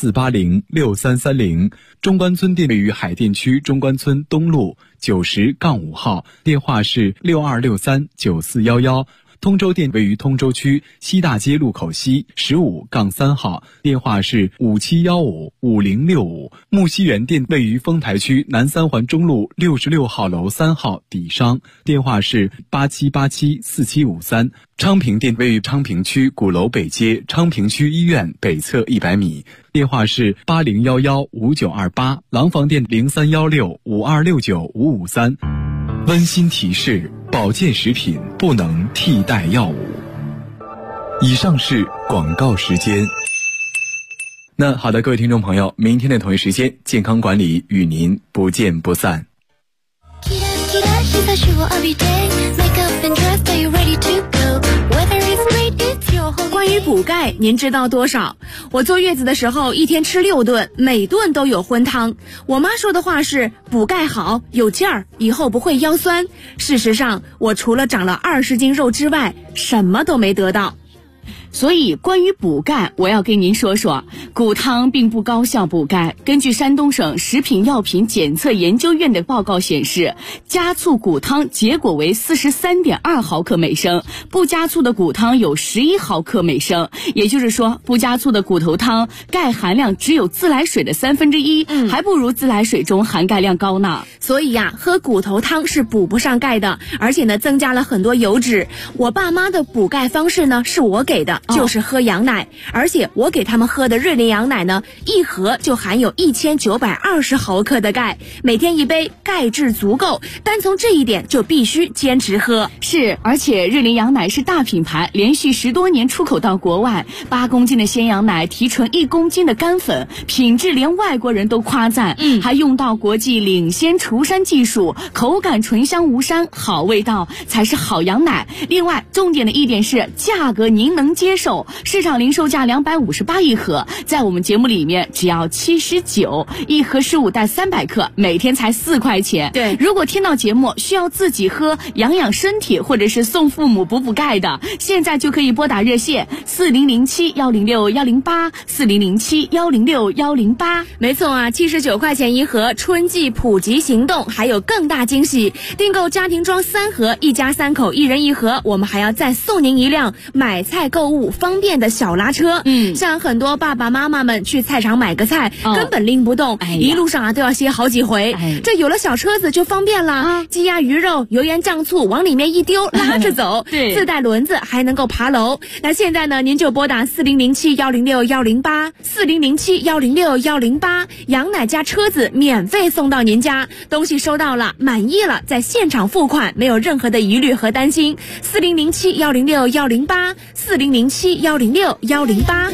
84806330。中关村店位于海淀区中关村东路90-5号，电话是62639411。通州店位于通州区西大街路口西15-3号，电话是57155065。木樨园店位于丰台区南三环中路66号楼3号底商，电话是87874753。昌平店位于昌平区鼓楼北街昌平区医院北侧100米，电话是80115928。廊坊店031652695553。温馨提示：保健食品不能替代药物。以上是广告时间。那好的，各位听众朋友，明天的同一时间，健康管理与您不见不散。 关于补钙，您知道多少？我坐月子的时候，一天吃6顿，每顿都有荤汤。我妈说的话是补钙好，有劲儿，以后不会腰酸。事实上，我除了长了20斤肉之外，什么都没得到。 所以关于补钙，我要跟您说说，骨汤并不高效补钙。根据山东省食品药品检测研究院的报告显示，加醋骨汤结果为 43.2 毫克每升，不加醋的骨汤有11毫克每升。也就是说，不加醋的骨头汤钙含量只有自来水的1/3，还不如自来水中含钙量高呢。 所以呀，喝骨头汤是补不上钙的，而且呢，增加了很多油脂。我爸妈的补钙方式呢，是我给的。就是喝羊奶，而且我给他们喝的瑞麟羊奶呢，一盒就含有1920毫克的钙，每天1杯，钙质足够。单从这一点就必须坚持喝。 是，而且瑞麟羊奶是大品牌，连续10多年出口到国外，8公斤的鲜羊奶提纯1公斤的干粉，品质连外国人都夸赞。还用到国际领先除膻技术，口感醇香无膻，好味道才是好羊奶。另外，重点的一点是价格您能接受，市场零售价258一盒，在我们节目里面只要79，一盒15袋300克，每天才4块钱。 对， 如果听到节目需要自己喝养养身体，或者是送父母补钙的，现在就可以拨打热线4007106108 4007106108。 没错啊，79块钱一盒，春季普及行动还有更大惊喜，订购家庭装3盒，一家3口1人1盒，我们还要再送您一辆买菜购物方便的小拉车。像很多爸爸妈妈们去菜场买个菜，根本拎不动，一路上都要歇好几回。这有了小车子就方便了，鸡鸭鱼肉油盐酱醋往里面一丢，拉着走，自带轮子还能够爬楼。那现在呢，您就拨打4007106108 4007106108，羊奶加车子免费送到您家，东西收到了满意了在现场付款，没有任何的疑虑和担心。4007106108 4007106108。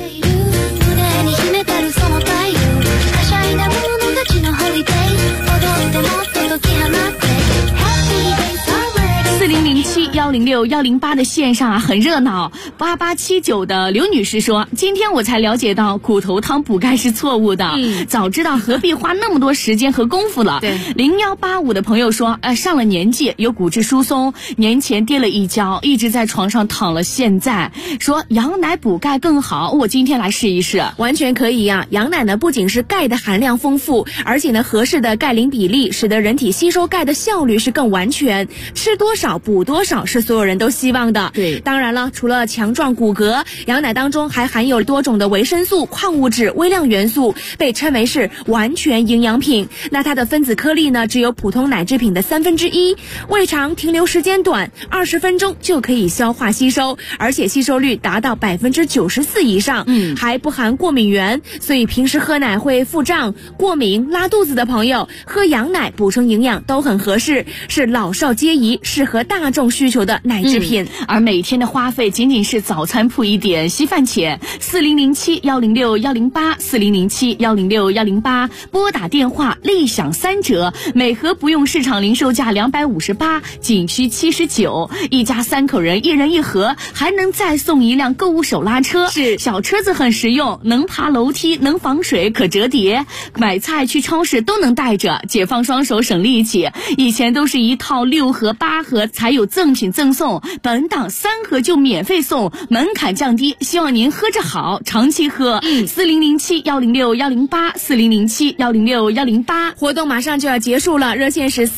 4007106108的线上啊很热闹。8879的刘女士说，今天我才了解到骨头汤补钙是错误的，早知道何必花那么多时间和功夫了。 对 0185的朋友说，上了年纪有骨质疏松，年前跌了一跤，一直在床上躺了，现在说羊奶补钙更好，我今天来试一试。 完全可以呀，羊奶呢不仅是钙的含量丰富，而且呢合适的钙磷比例使得人体吸收钙的效率是更完全，吃多少补多少是所有人都希望的。 对， 当然了，除了强壮骨骼，羊奶当中还含有多种的维生素、矿物质、微量元素，被称为是完全营养品。那它的分子颗粒呢只有普通奶制品的1/3，胃肠停留时间短，20分钟就可以消化吸收，而且吸收率达到94%以上，还不含过敏原，所以平时喝奶会腹胀、过敏、拉肚子的朋友，喝羊奶补充营养都很合适，是老少皆宜，适合大众需求的奶制品。 而每天的花费仅仅是早餐铺1点，稀饭钱。4007106108 4007106108，拨打电话立享3折，每盒不用市场零售价258，仅需79，一家3口人1人1盒，还能再送一辆购物手拉车。 是， 小车子很实用，能爬楼梯，能防水，可折叠，买菜去超市都能带着，解放双手省力气。以前都是一套6盒8盒才有赠品赠送，本档3盒就免费送，门槛降低，希望您喝着好，长期喝。4007106108 4007106108， 活动马上就要结束了，热线是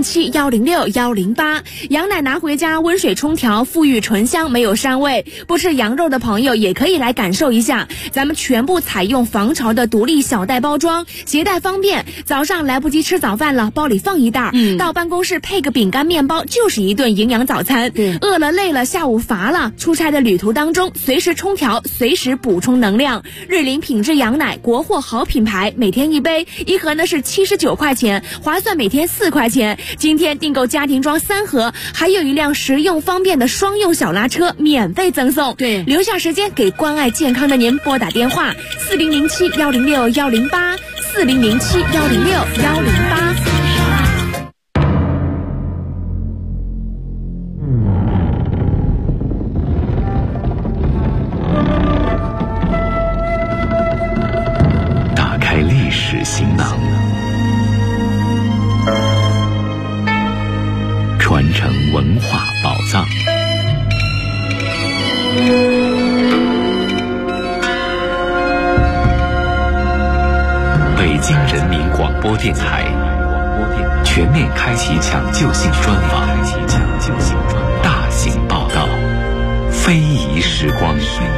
4007106108。羊奶拿回家温水冲调，馥郁醇香，没有膻味。不吃羊肉的朋友也可以来感受一下，咱们全部采用防潮的独立小袋包装，携带方便，早上来不及吃早饭了，包里放一袋，到办公室配个饼干面包，就是一顿营养早餐。饿了累了，下午乏了，出差的旅途当中随时冲调，随时补充能量。瑞麟品质羊奶，国货好品牌，每天1杯，一盒呢是79块钱，划算，每天4块钱。今天订购家庭装3盒，还有一辆实用方便的双用小拉车免费赠送。 对， 留下时间给关爱健康的您拨打电话4007106108 4007106108。 京人民广播电台全面开启抢救性专访，大型报道，非遗时光。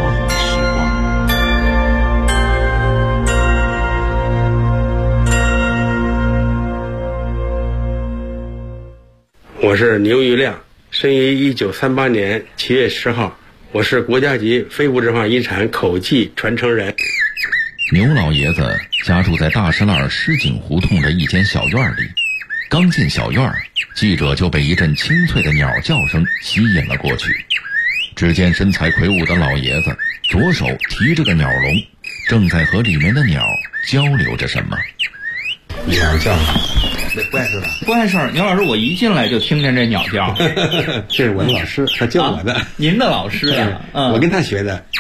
我是牛玉亮，生于1938年7月10号，我是国家级非物质文化遗产口技传承人。 牛老爷子家住在大石栏狮井胡同的一间小院里，刚进小院，记者就被一阵清脆的鸟叫声吸引了过去。只见身材魁梧的老爷子左手提着个鸟笼，正在和里面的鸟交流着什么。 鸟叫，这不碍事吧？ 不碍事。牛老师，我一进来就听见这鸟叫。 这是我的老师，他教我的。 您的老师呀？ 我跟他学的。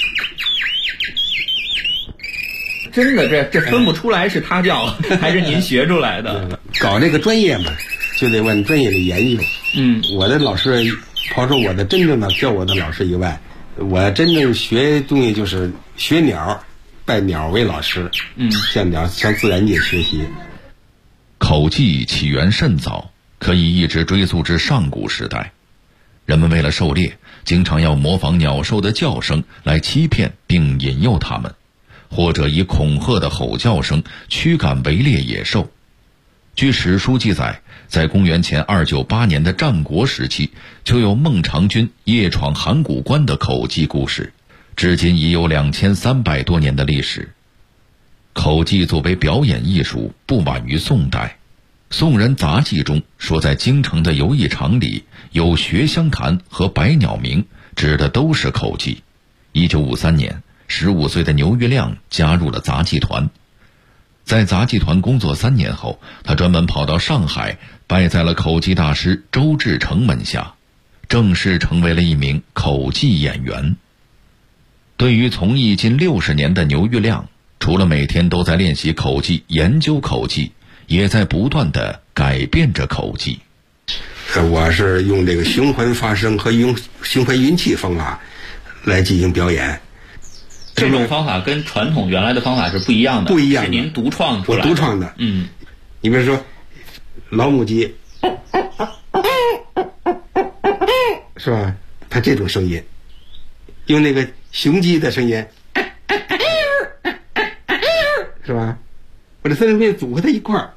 真的，这分不出来是他教还是您学出来的？ 搞这个专业嘛，就得往专业里研究。我的老师，刨出我的真正的教我的老师以外，我真正学东西就是学鸟，拜鸟为老师。向自然界学习。 口技起源甚早，可以一直追溯至上古时代。人们为了狩猎，经常要模仿鸟兽的叫声来欺骗并引诱它们，或者以恐吓的吼叫声驱赶围猎野兽。据史书记载，在公元前298年的战国时期，就有孟尝君夜闯函谷关的口技故事，至今已有2300多年的历史。口技作为表演艺术，不晚于宋代。宋人杂记中说，在京城的游艺场里有学香坛和百鸟鸣，指的都是口技。1953年，15岁的牛玉亮加入了杂技团。在杂技团工作3年后，他专门跑到上海，拜在了口技大师周志成门下，正式成为了一名口技演员。对于从艺近60年的牛玉亮，除了每天都在练习口技、研究口技，也在不断地改变着口技。 我是用这个循环发声和用循环运气方法来进行表演。 这种方法跟传统原来的方法是不一样的， 不一样的， 是您独创出来的。 我独创的。你比如说老母鸡，是吧？它这种声音，用那个雄鸡的声音，是吧？把这三声变组合在一块儿，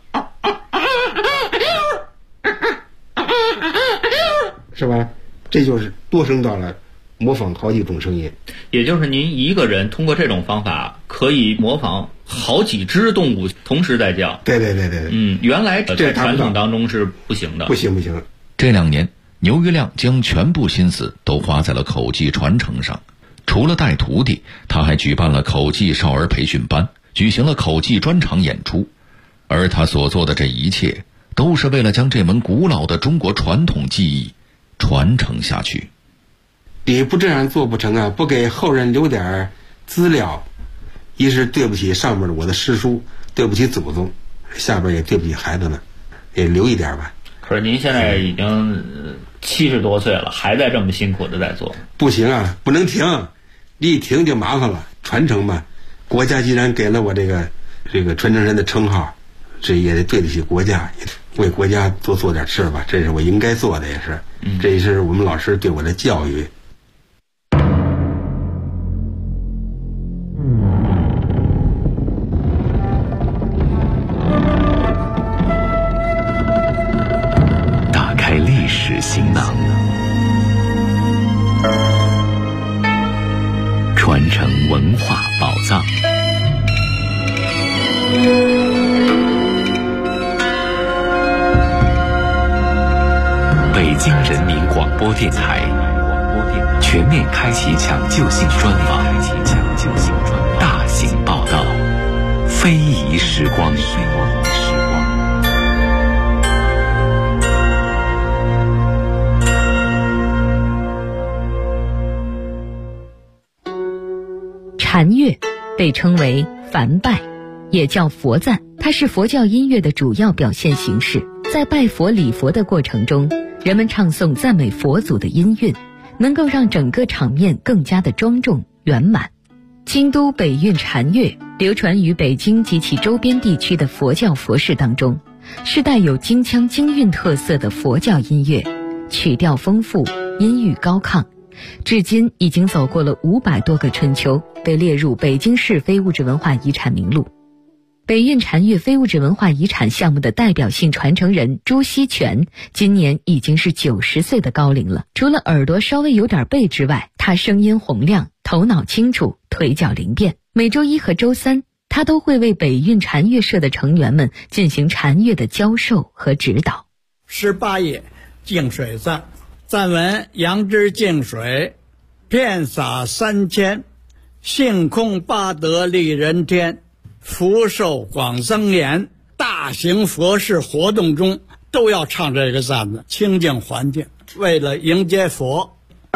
是吧？这就是多声道了，模仿好几种声音。 也就是您一个人通过这种方法可以模仿好几只动物同时在叫。 对。 原来在传统当中是不行的。 不行。 这2年，牛玉亮将全部心思都花在了口技传承上。除了带徒弟，他还举办了口技少儿培训班，举行了口技专场演出。而他所做的这一切，都是为了将这门古老的中国传统技艺传承下去。 你不这样做不成啊！不给后人留点资料，一是对不起上面的我的师叔，对不起祖宗，下边也对不起孩子们，也留一点吧。 可是您现在已经70多岁了，还在这么辛苦的在做。不行啊，不能停，一停就麻烦了。传承嘛，国家既然给了我这个传承人的称号，这也得对得起国家，也为国家多做点事吧，这是我应该做的，也是，这也是我们老师对我的教育。 打开历史行囊，传承文化宝藏。北京人民广播电台全面开启抢救性专访，大型报道，非遗时光。 禅乐被称为梵拜，也叫佛赞，它是佛教音乐的主要表现形式。在拜佛礼佛的过程中，人们唱诵赞美佛祖的音韵，能够让整个场面更加的庄重圆满。 京都北韵禅乐流传于北京及其周边地区的佛教佛事当中，是带有京腔京韵特色的佛教音乐，曲调丰富，音域高亢，至今已经走过了500多个春秋，被列入北京市非物质文化遗产名录。北韵禅乐非物质文化遗产项目的代表性传承人朱锡全今年已经是90岁的高龄了。除了耳朵稍微有点背之外，他声音洪亮，头脑清楚，腿脚灵便。每周一和周三，他都会为北韵禅乐社的成员们进行禅乐的教授和指导。 18页净水赞，赞文：杨之净水，遍洒3000，性空八德利人天，福寿广增延。大型佛事活动中都要唱这个赞子，清净环境，为了迎接佛。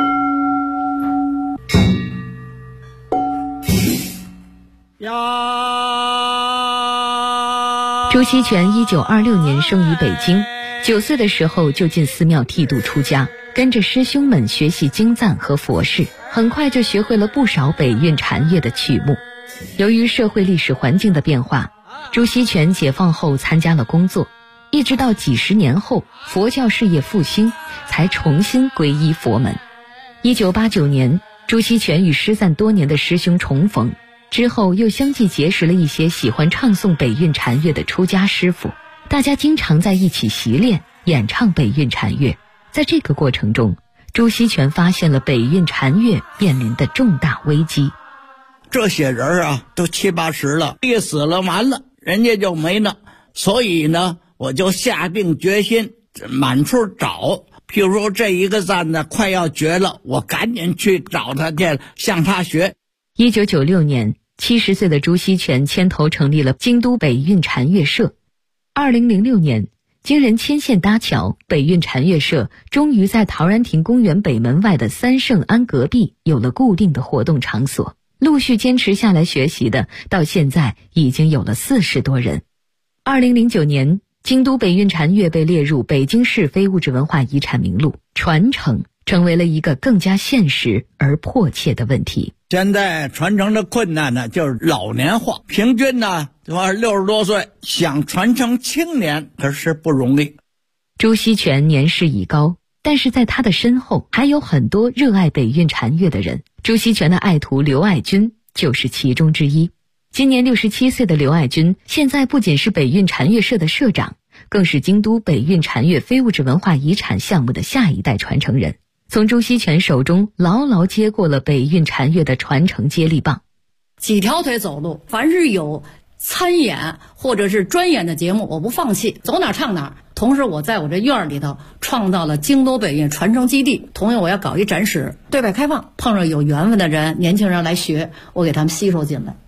朱锡全1926年生于北京，9岁的时候就进寺庙剃度出家，跟着师兄们学习经赞和佛事，很快就学会了不少北韵禅乐的曲目。由于社会历史环境的变化，朱锡全解放后参加了工作，一直到几十年后佛教事业复兴，才重新皈依佛门。1989年，朱锡全与失散多年的师兄重逢，之后又相继结识了一些喜欢唱诵北韵禅乐的出家师傅，大家经常在一起习练演唱北韵禅乐。在这个过程中，朱锡全发现了北韵禅乐面临的重大危机。 这些人啊，都70、80了，一死了完了，人家就没了。所以呢，我就下定决心满处找。譬如说这一个赞呢快要绝了，我赶紧去找他去，向他学。 1996年，70岁的朱锡全牵头成立了京都北韵禅乐社。2006年，经人牵线搭桥，北韵禅乐社终于在陶然亭公园北门外的三圣庵隔壁有了固定的活动场所。陆续坚持下来学习的，到现在已经有了40多人。2009年，京都北韵禅乐被列入北京市非物质文化遗产名录，传承成为了一个更加现实而迫切的问题。 现在传承的困难呢，就是老年化，平均呢60多岁，想传承青年可是不容易。 朱锡全年事已高，但是在他的身后还有很多热爱北韵禅乐的人。朱锡全的爱徒刘爱军就是其中之一。今年67岁的刘爱军，现在不仅是北韵禅乐社的社长，更是京都北韵禅乐非物质文化遗产项目的下一代传承人，从朱锡全手中牢牢接过了北韵禅乐的传承接力棒。 几条腿走路，凡是有参演或者是专演的节目，我不放弃，走哪唱哪。同时我在我这院里头创造了京都北韵传承基地，同样我要搞一展示，对外开放，碰上有缘分的人，年轻人来学，我给他们吸收进来。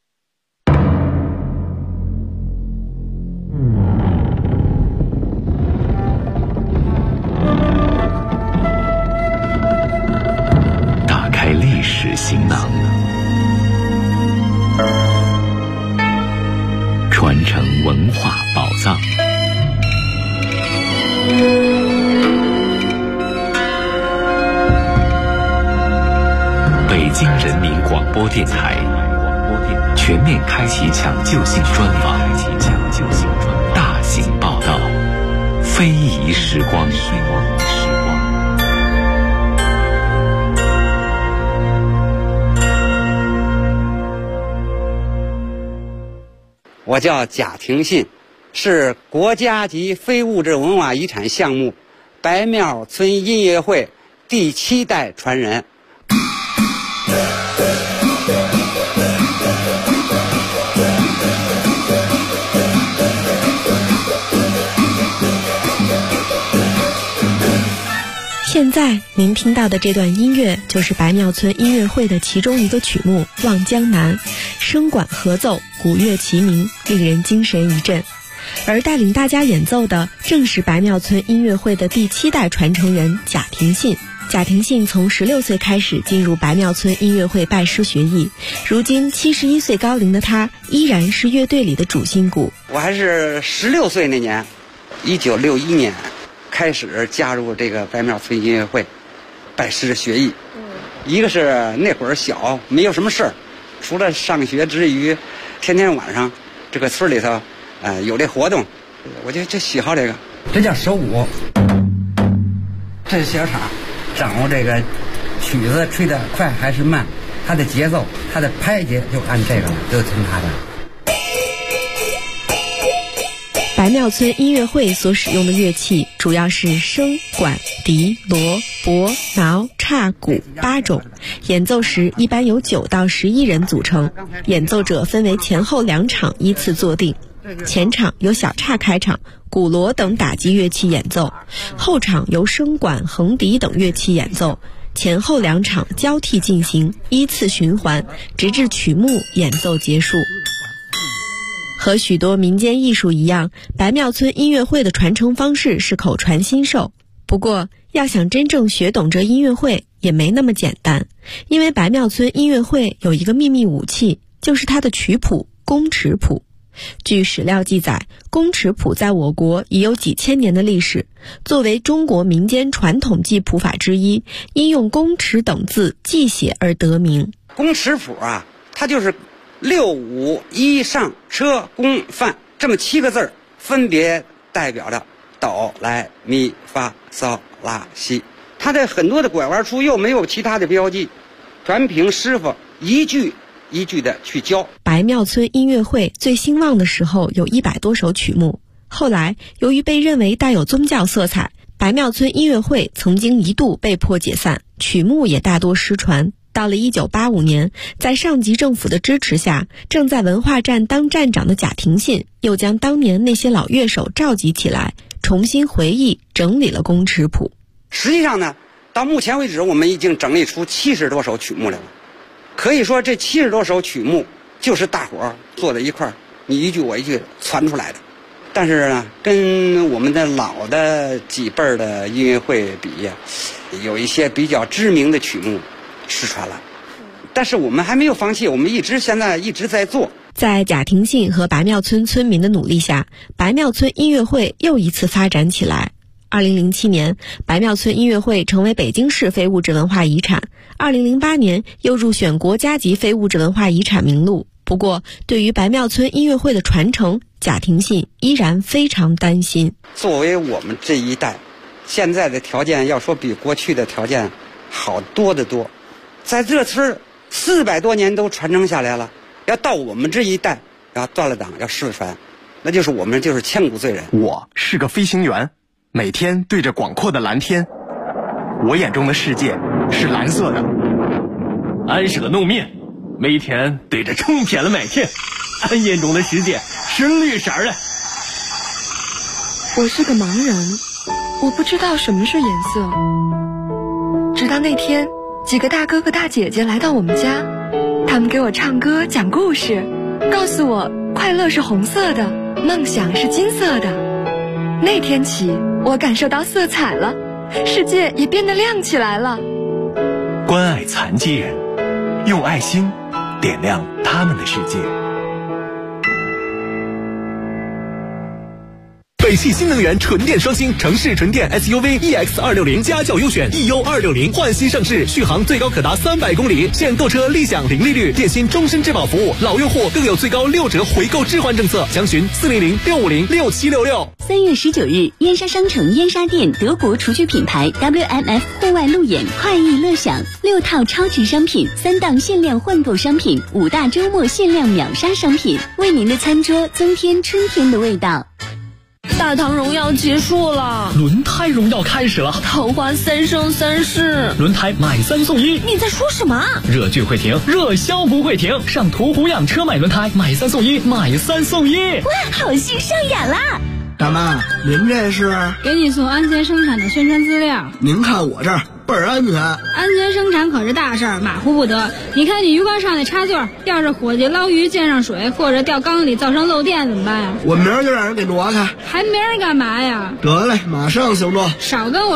打开历史行囊，传承文化宝藏。北京人民广播电台全面开启抢救性专访，大型报道，非遗时光。 我叫贾廷信，是国家级非物质文化遗产项目白庙村音乐会第7代传人。 现在您听到的这段音乐就是白庙村音乐会的其中一个曲目《望江南》，声管合奏，鼓乐齐鸣，令人精神一振。而带领大家演奏的正是白庙村音乐会的第7代传承人贾廷信。贾廷信从16岁开始进入白庙村音乐会拜师学艺，如今71岁高龄的他依然是乐队里的主心骨。 我还是16岁那年，1961年开始加入这个白庙村音乐会拜师学艺。一个是那会儿小，没有什么事儿， 除了上学之余，天天晚上这个村里头有这活动，我就喜好这个。这叫手舞，这是小叉，掌握这个曲子吹得快还是慢，它的节奏，它的拍节就按这个了，就听它的。 白庙村音乐会所使用的乐器主要是笙、管、笛、锣、钹、挠、叉、鼓8种，演奏时一般由9到11人组成，演奏者分为前后2场依次坐定，前场由小叉开场，鼓锣等打击乐器演奏，后场由笙管、横笛等乐器演奏，前后2场交替进行，依次循环，直至曲目演奏结束。和许多民间艺术一样，白庙村音乐会的传承方式是口传心授。不过，要想真正学懂这音乐会也没那么简单，因为白庙村音乐会有一个秘密武器，就是它的曲谱宫尺谱。据史料记载，宫尺谱在我国已有几千年的历史，作为中国民间传统记谱法之一，因用宫尺等字记写而得名。 宫尺谱它就是6、5、1上车宫范这么7个字，分别代表着哆来咪发嗦拉西。它的很多的拐弯处又没有其他的标记，全凭师傅一句一句的去教。 白庙村音乐会最兴旺的时候有100多首曲目，后来由于被认为带有宗教色彩，白庙村音乐会曾经一度被迫解散，曲目也大多失传。到了1985年，在上级政府的支持下，正在文化站当站长的贾廷信又将当年那些老乐手召集起来，重新回忆整理了宫尺谱。 实际上呢，到目前为止我们已经整理出70多首曲目来了，可以说这70多首曲目就是大伙儿坐在一块儿，你一句我一句传出来的。但是呢，跟我们的老的几辈儿的音乐会比有一些比较知名的曲目失传了，但是我们还没有放弃，我们现在一直在做。 在贾廷信和白庙村村民的努力下，白庙村音乐会又一次发展起来。2007年，白庙村音乐会成为北京市非物质文化遗产，2008年又入选国家级非物质文化遗产名录。不过，对于白庙村音乐会的传承，贾廷信依然非常担心。 作为我们这一代，现在的条件要说比过去的条件好多得多，在这村400多年都传承下来了，要到我们这一代要断了档要失传，那就是我们就是千古罪人。 我是个飞行员，每天对着广阔的蓝天，我眼中的世界是蓝色的。 俺是个农民，每天对着成片的麦田，俺眼中的世界是绿色的。 我是个盲人，我不知道什么是颜色。直到那天，几个大哥哥大姐姐来到我们家，他们给我唱歌讲故事，告诉我快乐是红色的，梦想是金色的。那天起，我感受到色彩了，世界也变得亮起来了。 关爱残疾人，用爱心点亮他们的世界。 北汽新能源纯电双星城市纯电 SUV EX260家轿优选 EU260换新上市，续航最高可达300公里，现购车立享零利率，电信终身质保服务，老用户更有最高6折回购置换政策。详询400-650-6766。 3月19日，燕莎商城燕莎店德国厨具品牌 WMF 户外路演快意乐享，6套超值商品，3档限量换购商品，5大周末限量秒杀商品，为您的餐桌增添春天的味道。 大唐荣耀结束了， 轮胎荣耀开始了， 桃花3生3世， 轮胎买3送1。 你在说什么？ 热剧会停，热销不会停，上途虎养车买轮胎，买3送1，买3送1。 哇，好戏上演啦！ 大妈，您这是？ 给你送安全生产的宣传资料。 您看我这儿倍儿安全。 安全生产可是大事儿，马虎不得。你看你鱼缸上的插座，要是伙计捞鱼溅上水，或者掉缸里造成漏电怎么办呀？ 我明儿就让人给挪开。 还明儿干嘛呀？ 得嘞，马上行动。 少跟我